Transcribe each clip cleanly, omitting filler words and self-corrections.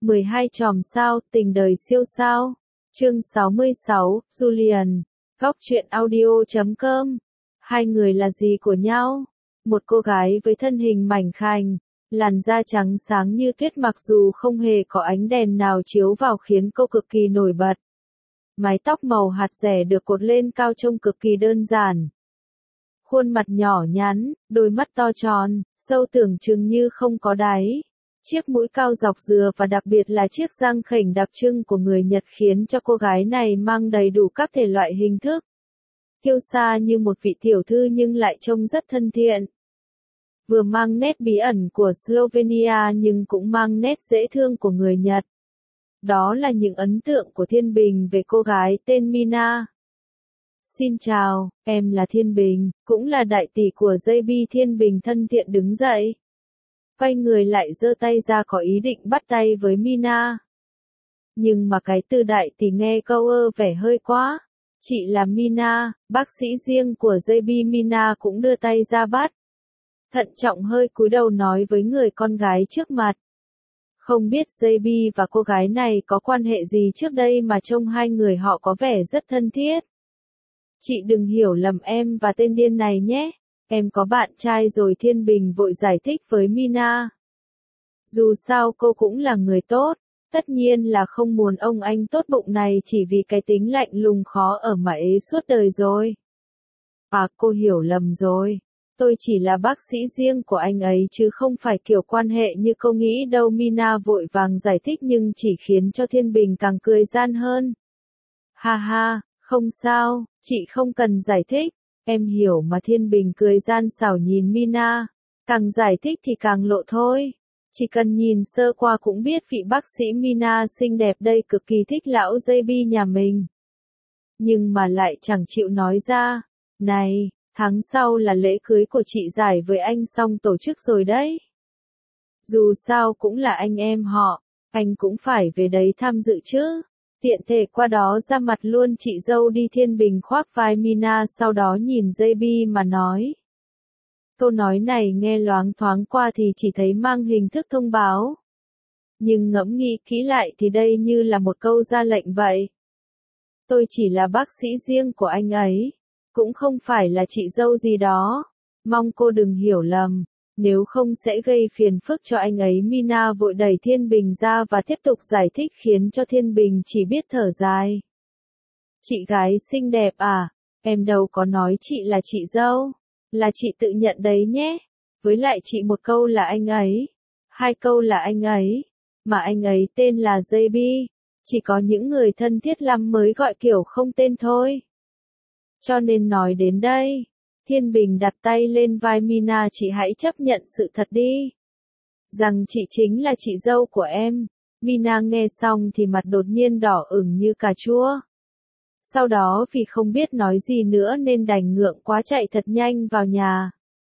12 chòm sao, tình đời siêu sao. Chương 66, Julian. Góc truyện audio.com. Hai người là gì của nhau? Một cô gái với thân hình mảnh khảnh, làn da trắng sáng như tuyết mặc dù không hề có ánh đèn nào chiếu vào khiến cô cực kỳ nổi bật. Mái tóc màu hạt dẻ được cột lên cao trông cực kỳ đơn giản. Khuôn mặt nhỏ nhắn, đôi mắt to tròn, sâu tưởng chừng như không có đáy. Chiếc mũi cao dọc dừa và đặc biệt là chiếc răng khểnh đặc trưng của người Nhật khiến cho cô gái này mang đầy đủ các thể loại hình thức. Kiêu sa như một vị tiểu thư nhưng lại trông rất thân thiện. Vừa mang nét bí ẩn của Slovenia nhưng cũng mang nét dễ thương của người Nhật. Đó là những ấn tượng của Thiên Bình về cô gái tên Mina. Xin chào, em là Thiên Bình, cũng là đại tỷ của JB. Thiên Bình thân thiện đứng dậy. Quay người lại giơ tay ra có ý định bắt tay với Mina. Nhưng mà cái từ đại tỷ nghe câu vẻ hơi quá. Chị là Mina, bác sĩ riêng của JB. Mina cũng đưa tay ra bắt. Thận trọng hơi cúi đầu nói với người con gái trước mặt. Không biết JB và cô gái này có quan hệ gì trước đây mà trông hai người họ có vẻ rất thân thiết. Chị đừng hiểu lầm em và tên điên này nhé. Em có bạn trai rồi. Thiên Bình vội giải thích với Mina. Dù sao cô cũng là người tốt, tất nhiên là không muốn ông anh tốt bụng này chỉ vì cái tính lạnh lùng khó ở mà ế suốt đời rồi. À, cô hiểu lầm rồi. Tôi chỉ là bác sĩ riêng của anh ấy chứ không phải kiểu quan hệ như cô nghĩ đâu. Mina vội vàng giải thích nhưng chỉ khiến cho Thiên Bình càng cười gian hơn. Ha ha, không sao, chị không cần giải thích. Em hiểu mà. Thiên Bình cười gian xảo nhìn Mina. Càng giải thích thì càng lộ thôi. Chỉ cần nhìn sơ qua cũng biết vị bác sĩ Mina xinh đẹp đây cực kỳ thích lão JB nhà mình. Nhưng mà lại chẳng chịu nói ra. Này, tháng sau là lễ cưới của chị Giải với anh xong tổ chức rồi đấy. Dù sao cũng là anh em họ, anh cũng phải về đấy tham dự chứ. Tiện thể qua đó ra mặt luôn chị dâu đi. Thiên Bình khoác vai Mina sau đó nhìn JB mà nói. Câu nói này nghe loáng thoáng qua thì chỉ thấy mang hình thức thông báo. Nhưng ngẫm nghĩ kỹ lại thì đây như là một câu ra lệnh vậy. Tôi chỉ là bác sĩ riêng của anh ấy, cũng không phải là chị dâu gì đó. Mong cô đừng hiểu lầm, nếu không sẽ gây phiền phức cho anh ấy. Mina vội đẩy Thiên Bình ra và tiếp tục giải thích khiến cho Thiên Bình chỉ biết thở dài. Chị gái xinh đẹp à, em đâu có nói chị là chị dâu, là chị tự nhận đấy nhé. Với lại chị một câu là anh ấy, hai câu là anh ấy, mà anh ấy tên là JB. Chỉ có những người thân thiết lắm mới gọi kiểu không tên thôi. Cho nên nói đến đây, Thiên Bình đặt tay lên vai Mina. Chị hãy chấp nhận sự thật đi, rằng chị chính là chị dâu của em. Mina nghe xong thì mặt đột nhiên đỏ ửng như cà chua. Sau đó vì không biết nói gì nữa nên đành ngượng quá chạy thật nhanh vào nhà.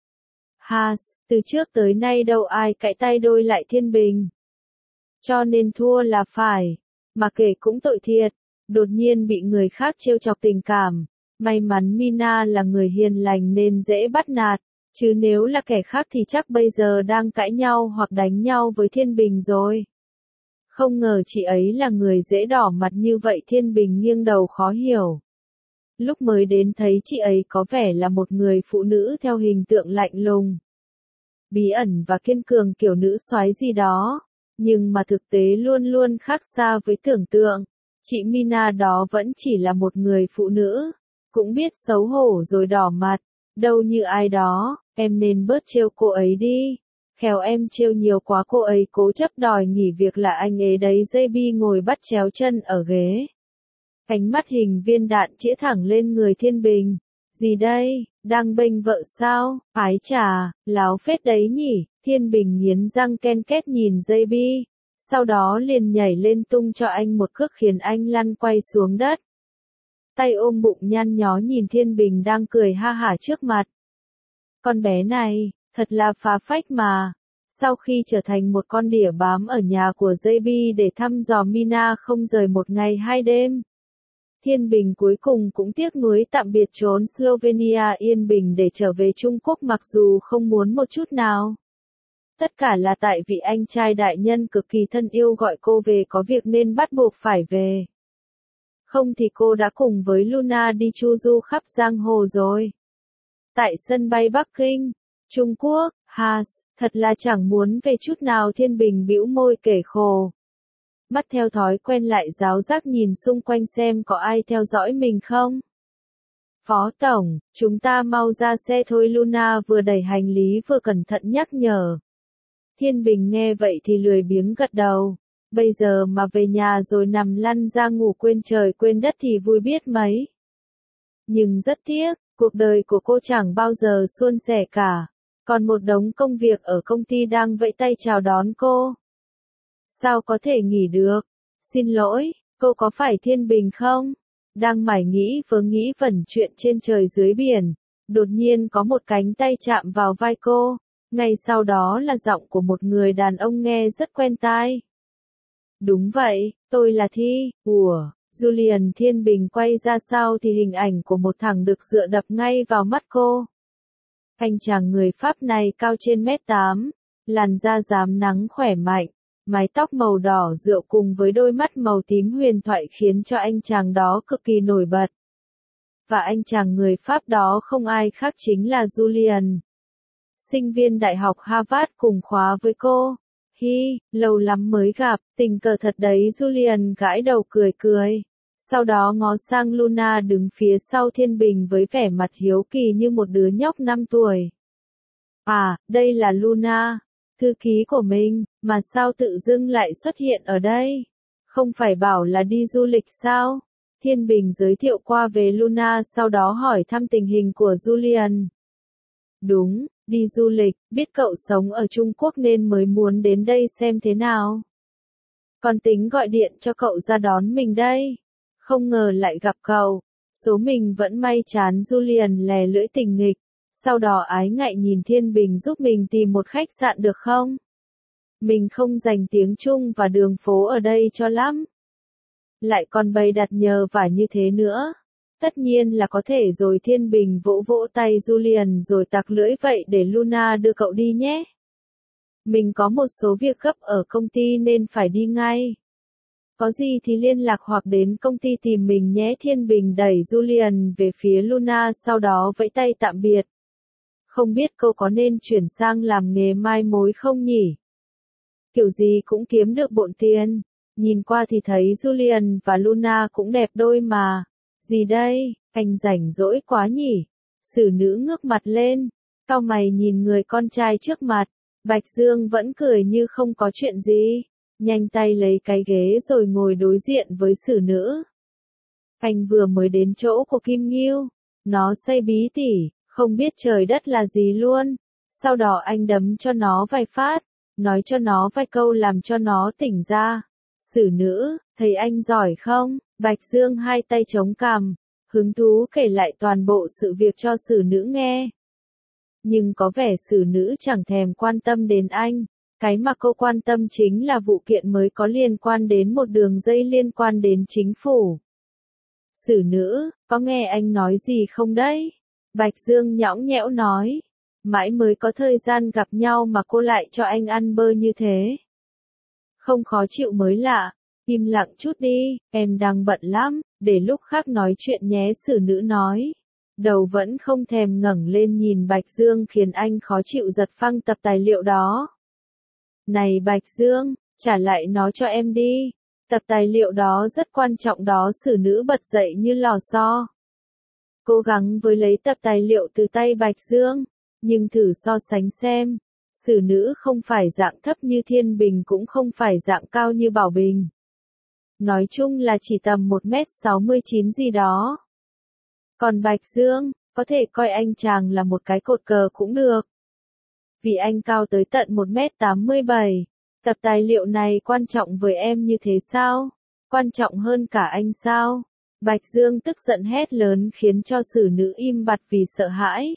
Từ trước tới nay đâu ai cãi tay đôi lại Thiên Bình. Cho nên thua là phải, mà kể cũng tội thiệt, đột nhiên bị người khác trêu chọc tình cảm. May mắn Mina là người hiền lành nên dễ bắt nạt, chứ nếu là kẻ khác thì chắc bây giờ đang cãi nhau hoặc đánh nhau với Thiên Bình rồi. Không ngờ chị ấy là người dễ đỏ mặt như vậy. Thiên Bình nghiêng đầu khó hiểu. Lúc mới đến thấy chị ấy có vẻ là một người phụ nữ theo hình tượng lạnh lùng, bí ẩn và kiên cường kiểu nữ soái gì đó. Nhưng mà thực tế luôn luôn khác xa với tưởng tượng. Chị Mina đó vẫn chỉ là một người phụ nữ, cũng biết xấu hổ rồi đỏ mặt, đâu như ai đó. Em nên bớt trêu cô ấy đi. Khéo em trêu nhiều quá cô ấy cố chấp đòi nghỉ việc là anh ấy đấy. JB ngồi bắt chéo chân ở ghế. Ánh mắt hình viên đạn chĩa thẳng lên người Thiên Bình. Gì đây, đang bênh vợ sao? Ái chà, láo phết đấy nhỉ. Thiên Bình nghiến răng ken két nhìn JB. Sau đó liền nhảy lên tung cho anh một cước khiến anh lăn quay xuống đất. Tay ôm bụng nhăn nhó nhìn Thiên Bình đang cười ha hả trước mặt. Con bé này, thật là phá phách mà. Sau khi trở thành một con đỉa bám ở nhà của JB để thăm dò Mina không rời một ngày hai đêm, Thiên Bình cuối cùng cũng tiếc nuối tạm biệt chốn Slovenia yên bình để trở về Trung Quốc mặc dù không muốn một chút nào. Tất cả là tại vì anh trai đại nhân cực kỳ thân yêu gọi cô về có việc nên bắt buộc phải về. Không thì cô đã cùng với Luna đi chu du khắp giang hồ rồi. Tại sân bay Bắc Kinh, Trung Quốc, Haas, thật là chẳng muốn về chút nào. Thiên Bình bĩu môi kể khổ. Mắt theo thói quen lại giáo giác nhìn xung quanh xem có ai theo dõi mình không. Phó Tổng, chúng ta mau ra xe thôi. Luna vừa đẩy hành lý vừa cẩn thận nhắc nhở. Thiên Bình nghe vậy thì lười biếng gật đầu. Bây giờ mà về nhà rồi nằm lăn ra ngủ quên trời quên đất thì vui biết mấy. Nhưng rất tiếc, cuộc đời của cô chẳng bao giờ suôn sẻ cả. Còn một đống công việc ở công ty đang vẫy tay chào đón cô. Sao có thể nghỉ được? Xin lỗi, cô có phải Thiên Bình không? Đang mải nghĩ nghĩ vẩn chuyện trên trời dưới biển. Đột nhiên có một cánh tay chạm vào vai cô. Ngay sau đó là giọng của một người đàn ông nghe rất quen tai. Đúng vậy, tôi là Thi. Ủa, Julian. Thiên Bình quay ra sau thì hình ảnh của một thằng được dựa đập ngay vào mắt cô. Anh chàng người Pháp này cao trên mét 8, làn da rám nắng khỏe mạnh, mái tóc màu đỏ rượu cùng với đôi mắt màu tím huyền thoại khiến cho anh chàng đó cực kỳ nổi bật. Và anh chàng người Pháp đó không ai khác chính là Julian. Sinh viên đại học Harvard cùng khóa với cô. Hi, lâu lắm mới gặp, tình cờ thật đấy. Julian gãi đầu cười cười. Sau đó ngó sang Luna đứng phía sau Thiên Bình với vẻ mặt hiếu kỳ như một đứa nhóc 5 tuổi. À, đây là Luna, thư ký của mình, mà sao tự dưng lại xuất hiện ở đây? Không phải bảo là đi du lịch sao? Thiên Bình giới thiệu qua về Luna sau đó hỏi thăm tình hình của Julian. Đúng, đi du lịch, biết cậu sống ở Trung Quốc nên mới muốn đến đây xem thế nào. Còn tính gọi điện cho cậu ra đón mình đây. Không ngờ lại gặp cậu. Số mình vẫn may chán. Julian lè lưỡi tình nghịch. Sau đó ái ngại nhìn Thiên Bình giúp mình tìm một khách sạn được không? Mình không dành tiếng Trung và đường phố ở đây cho lắm. Lại còn bày đặt nhờ vả như thế nữa. Tất nhiên là có thể rồi. Thiên Bình vỗ vỗ tay Julian rồi tặc lưỡi vậy để Luna đưa cậu đi nhé. Mình có một số việc gấp ở công ty nên phải đi ngay. Có gì thì liên lạc hoặc đến công ty tìm mình nhé. Thiên Bình đẩy Julian về phía Luna sau đó vẫy tay tạm biệt. Không biết cô có nên chuyển sang làm nghề mai mối không nhỉ? Kiểu gì cũng kiếm được bộn tiền. Nhìn qua thì thấy Julian và Luna cũng đẹp đôi mà. Gì đây, anh rảnh rỗi quá nhỉ? Xử nữ ngước mặt lên, cau mày nhìn người con trai trước mặt. Bạch Dương vẫn cười như không có chuyện gì. Nhanh tay lấy cái ghế rồi ngồi đối diện với xử nữ. Anh vừa mới đến chỗ của Kim Nghiêu. Nó say bí tỉ, không biết trời đất là gì luôn. Sau đó anh đấm cho nó vài phát, nói cho nó vài câu làm cho nó tỉnh ra. Xử nữ, thấy anh giỏi không? Bạch Dương hai tay chống cằm, hứng thú kể lại toàn bộ sự việc cho xử nữ nghe. Nhưng có vẻ xử nữ chẳng thèm quan tâm đến anh. Cái mà cô quan tâm chính là vụ kiện mới có liên quan đến một đường dây liên quan đến chính phủ. Xử nữ, có nghe anh nói gì không đấy? Bạch Dương nhõng nhẽo nói. Mãi mới có thời gian gặp nhau mà cô lại cho anh ăn bơ như thế. Không khó chịu mới lạ. Im lặng chút đi, em đang bận lắm, để lúc khác nói chuyện nhé. Xử nữ nói. Đầu vẫn không thèm ngẩng lên nhìn Bạch Dương khiến anh khó chịu giật phăng tập tài liệu đó. Này Bạch Dương, trả lại nó cho em đi. Tập tài liệu đó rất quan trọng đó. Xử nữ bật dậy như lò xo. Cố gắng với lấy tập tài liệu từ tay Bạch Dương. Nhưng thử so sánh xem. Xử nữ không phải dạng thấp như Thiên Bình cũng không phải dạng cao như Bảo Bình. Nói chung là chỉ tầm 1m69 gì đó. Còn Bạch Dương, có thể coi anh chàng là một cái cột cờ cũng được. Vì anh cao tới tận 1m87. Tập tài liệu này quan trọng với em như thế sao? Quan trọng hơn cả anh sao? Bạch Dương tức giận hét lớn khiến cho xử nữ im bặt vì sợ hãi.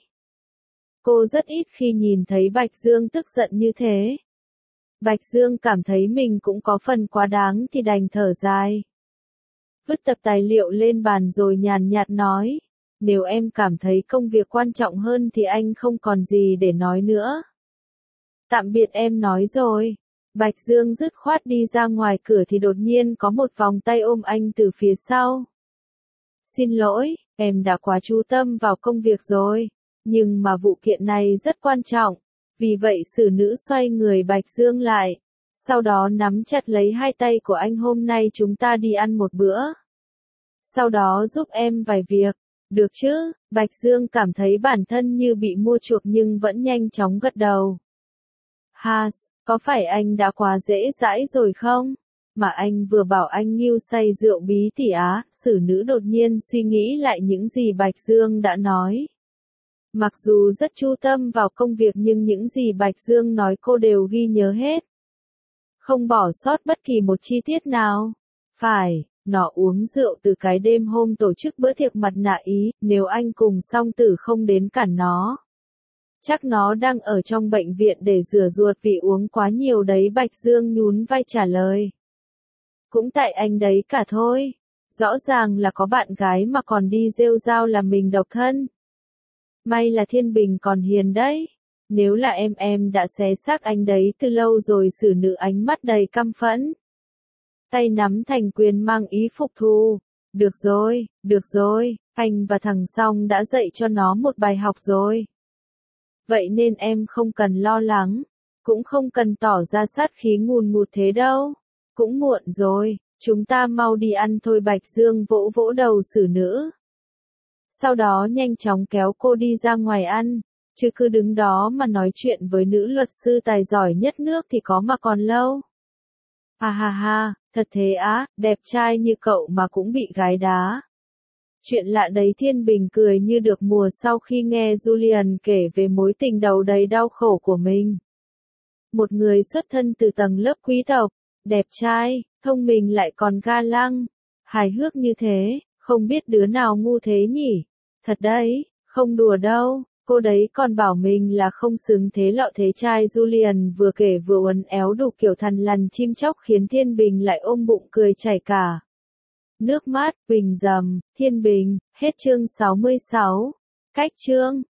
Cô rất ít khi nhìn thấy Bạch Dương tức giận như thế. Bạch Dương cảm thấy mình cũng có phần quá đáng thì đành thở dài. Vứt tập tài liệu lên bàn rồi nhàn nhạt nói. Nếu em cảm thấy công việc quan trọng hơn thì anh không còn gì để nói nữa. Tạm biệt em nói rồi. Bạch Dương dứt khoát đi ra ngoài cửa thì đột nhiên có một vòng tay ôm anh từ phía sau. Xin lỗi, em đã quá chú tâm vào công việc rồi. Nhưng mà vụ kiện này rất quan trọng. Vì vậy xử nữ xoay người Bạch Dương lại. Sau đó nắm chặt lấy hai tay của anh, hôm nay chúng ta đi ăn một bữa. Sau đó giúp em vài việc. Được chứ? Bạch Dương cảm thấy bản thân như bị mua chuộc nhưng vẫn nhanh chóng gật đầu. Has, có phải anh đã quá dễ dãi rồi không? Mà anh vừa bảo anh Ngưu say rượu bí tỉ á, xử nữ đột nhiên suy nghĩ lại những gì Bạch Dương đã nói. Mặc dù rất chú tâm vào công việc nhưng những gì Bạch Dương nói cô đều ghi nhớ hết. Không bỏ sót bất kỳ một chi tiết nào. Phải, nó uống rượu từ cái đêm hôm tổ chức bữa tiệc mặt nạ Ý, nếu anh cùng song tử không đến cản nó. Chắc nó đang ở trong bệnh viện để rửa ruột vì uống quá nhiều đấy, Bạch Dương nhún vai trả lời. Cũng tại anh đấy cả thôi. Rõ ràng là có bạn gái mà còn đi rêu rao là mình độc thân. May là Thiên Bình còn hiền đấy. Nếu là em đã xé xác anh đấy từ lâu rồi, xử nữ ánh mắt đầy căm phẫn. Tay nắm thành quyền mang ý phục thù. Được rồi, anh và thằng Song đã dạy cho nó một bài học rồi. Vậy nên em không cần lo lắng, cũng không cần tỏ ra sát khí ngùn ngụt thế đâu. Cũng muộn rồi, chúng ta mau đi ăn thôi, Bạch Dương vỗ vỗ đầu xử nữ. Sau đó nhanh chóng kéo cô đi ra ngoài ăn, chứ cứ đứng đó mà nói chuyện với nữ luật sư tài giỏi nhất nước thì có mà còn lâu. Ha ha ha, thật thế á, đẹp trai như cậu mà cũng bị gái đá. Chuyện lạ đấy, Thiên Bình cười như được mùa sau khi nghe Julian kể về mối tình đầu đầy đau khổ của mình. Một người xuất thân từ tầng lớp quý tộc, đẹp trai, thông minh lại còn ga lăng, hài hước như thế, không biết đứa nào ngu thế nhỉ? Thật đấy, không đùa đâu, cô đấy còn bảo mình là không xứng thế lọ thế trai. Julian vừa kể vừa uốn éo đủ kiểu thằn lằn chim chóc khiến Thiên Bình lại ôm bụng cười chảy cả nước mắt. Bình rầm, Thiên Bình, hết chương 66. Cách chương